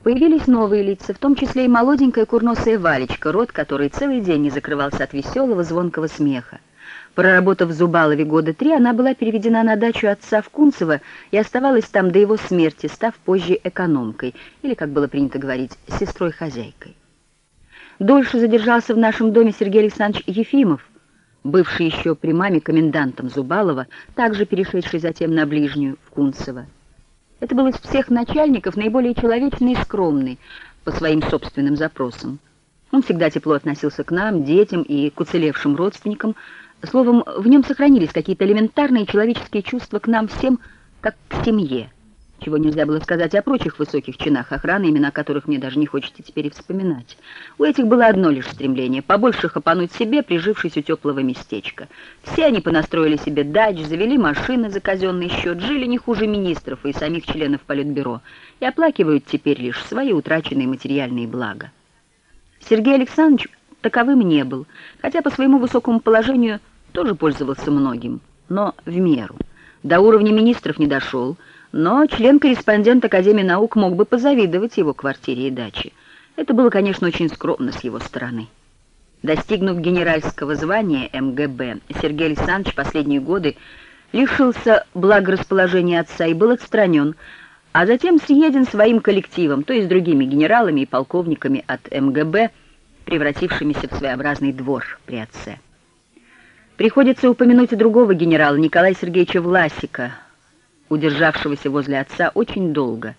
Появились новые лица, в том числе и молоденькая курносая Валечка, рот которой целый день не закрывался от веселого звонкого смеха. Проработав в Зубалове года 3, она была переведена на дачу отца в Кунцево и оставалась там до его смерти, став позже экономкой, или, как было принято говорить, сестрой-хозяйкой. Дольше задержался в нашем доме Сергей Александрович Ефимов, бывший еще при маме комендантом Зубалова, также перешедший затем на ближнюю, в Кунцево. Это был из всех начальников наиболее человечный и скромный по своим собственным запросам. Он всегда тепло относился к нам, детям и к уцелевшим родственникам. Словом, в нем сохранились какие-то элементарные человеческие чувства к нам всем, как к семье, чего нельзя было сказать о прочих высоких чинах охраны, имена которых мне даже не хочется теперь и вспоминать. У этих было одно лишь стремление — побольше хапануть себе, прижившись у теплого местечка. Все они понастроили себе дач, завели машины за казенный счет, жили не хуже министров и самих членов Политбюро и оплакивают теперь лишь свои утраченные материальные блага. Сергей Александрович таковым не был, хотя по своему высокому положению тоже пользовался многим, но в меру. До уровня министров не дошел, но член-корреспондент Академии наук мог бы позавидовать его квартире и даче. Это было, конечно, очень скромно с его стороны. Достигнув генеральского звания МГБ, Сергей Александрович последние годы лишился благорасположения отца и был отстранен, а затем съеден своим коллективом, то есть другими генералами и полковниками от МГБ, превратившимися в своеобразный двор при отце. Приходится упомянуть и другого генерала, Николая Сергеевича Власика, удержавшегося возле отца очень долго,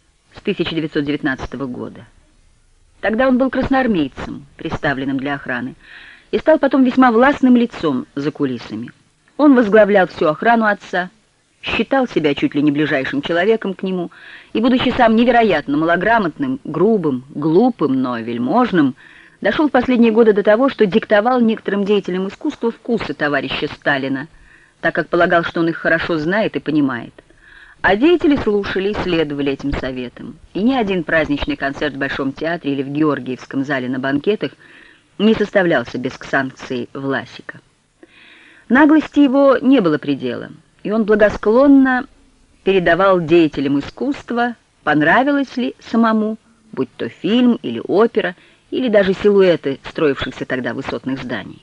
с 1919 года. Тогда он был красноармейцем, приставленным для охраны, и стал потом весьма властным лицом за кулисами. Он возглавлял всю охрану отца, считал себя чуть ли не ближайшим человеком к нему, и, будучи сам невероятно малограмотным, грубым, глупым, но вельможным, дошел в последние годы до того, что диктовал некоторым деятелям искусства вкусы товарища Сталина, так как полагал, что он их хорошо знает и понимает. А деятели слушали и следовали этим советам. И ни один праздничный концерт в Большом театре или в Георгиевском зале на банкетах не составлялся без санкции Власика. Наглости его не было предела, и он благосклонно передавал деятелям искусства, понравилось ли самому, будь то фильм или опера, или даже силуэты строившихся тогда высотных зданий.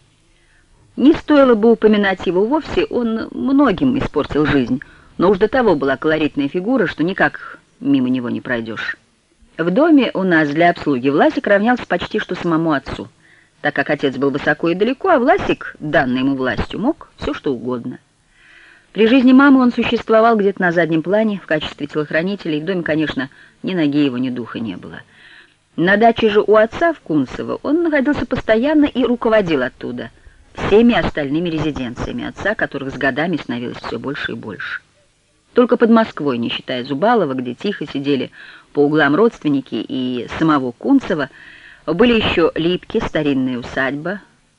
Не стоило бы упоминать его вовсе, он многим испортил жизнь, но уж до того была колоритная фигура, что никак мимо него не пройдешь. В доме у нас для обслуги Власик равнялся почти что самому отцу, так как отец был высоко и далеко, а Власик, данный ему властью, мог все что угодно. При жизни мамы он существовал где-то на заднем плане в качестве телохранителя, и в доме, конечно, ни ноги его, ни духа не было. На даче же у отца в Кунцево он находился постоянно и руководил оттуда всеми остальными резиденциями отца, которых с годами становилось все больше и больше. Только под Москвой, не считая Зубалова, где тихо сидели по углам родственники и самого Кунцева, были еще Липки, старинная усадьба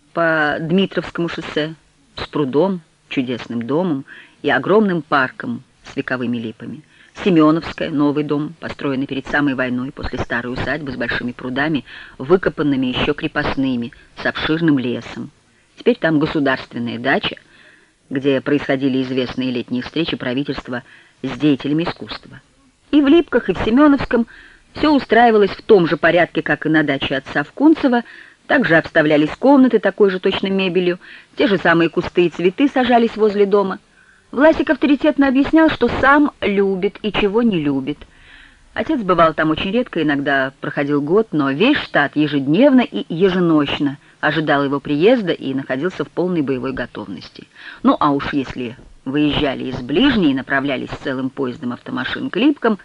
по Дмитровскому шоссе с прудом, чудесным домом и огромным парком с вековыми липами, Семеновская, новый дом, построенный перед самой войной после старой усадьбы с большими прудами, выкопанными еще крепостными, с обширным лесом. Теперь там государственная дача, где происходили известные летние встречи правительства с деятелями искусства. И в Липках, и в Семеновском все устраивалось в том же порядке, как и на даче отца в Кунцево. Также обставлялись комнаты такой же точно мебелью, те же самые кусты и цветы сажались возле дома. Власик авторитетно объяснял, что сам любит и чего не любит. Отец бывал там очень редко, иногда проходил год, но весь штат ежедневно и еженочно ожидал его приезда и находился в полной боевой готовности. Ну а уж если выезжали из ближней и направлялись целым поездом автомашин к Липкам,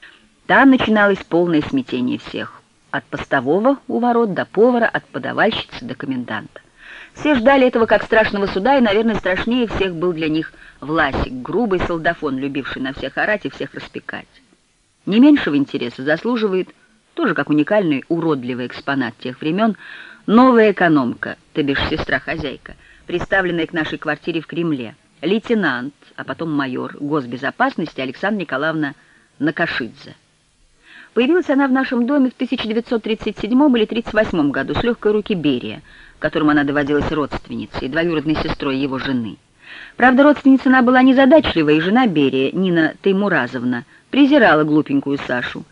там начиналось полное смятение всех, от постового у ворот до повара, от подавальщицы до коменданта. Все ждали этого как страшного суда, и, наверное, страшнее всех был для них Власик, грубый солдафон, любивший на всех орать и всех распекать. Не меньшего интереса заслуживает, тоже как уникальный уродливый экспонат тех времен, новая экономка, то бишь сестра-хозяйка, приставленная к нашей квартире в Кремле, лейтенант, а потом майор госбезопасности Александра Николаевна Накашидзе. Появилась она в нашем доме в 1937 или 1938 году с легкой руки Берия, которому она доводилась родственницей, двоюродной сестрой его жены. Правда, родственница она была незадачливая, и жена Берия, Нина Теймуразовна, презирала глупенькую Сашу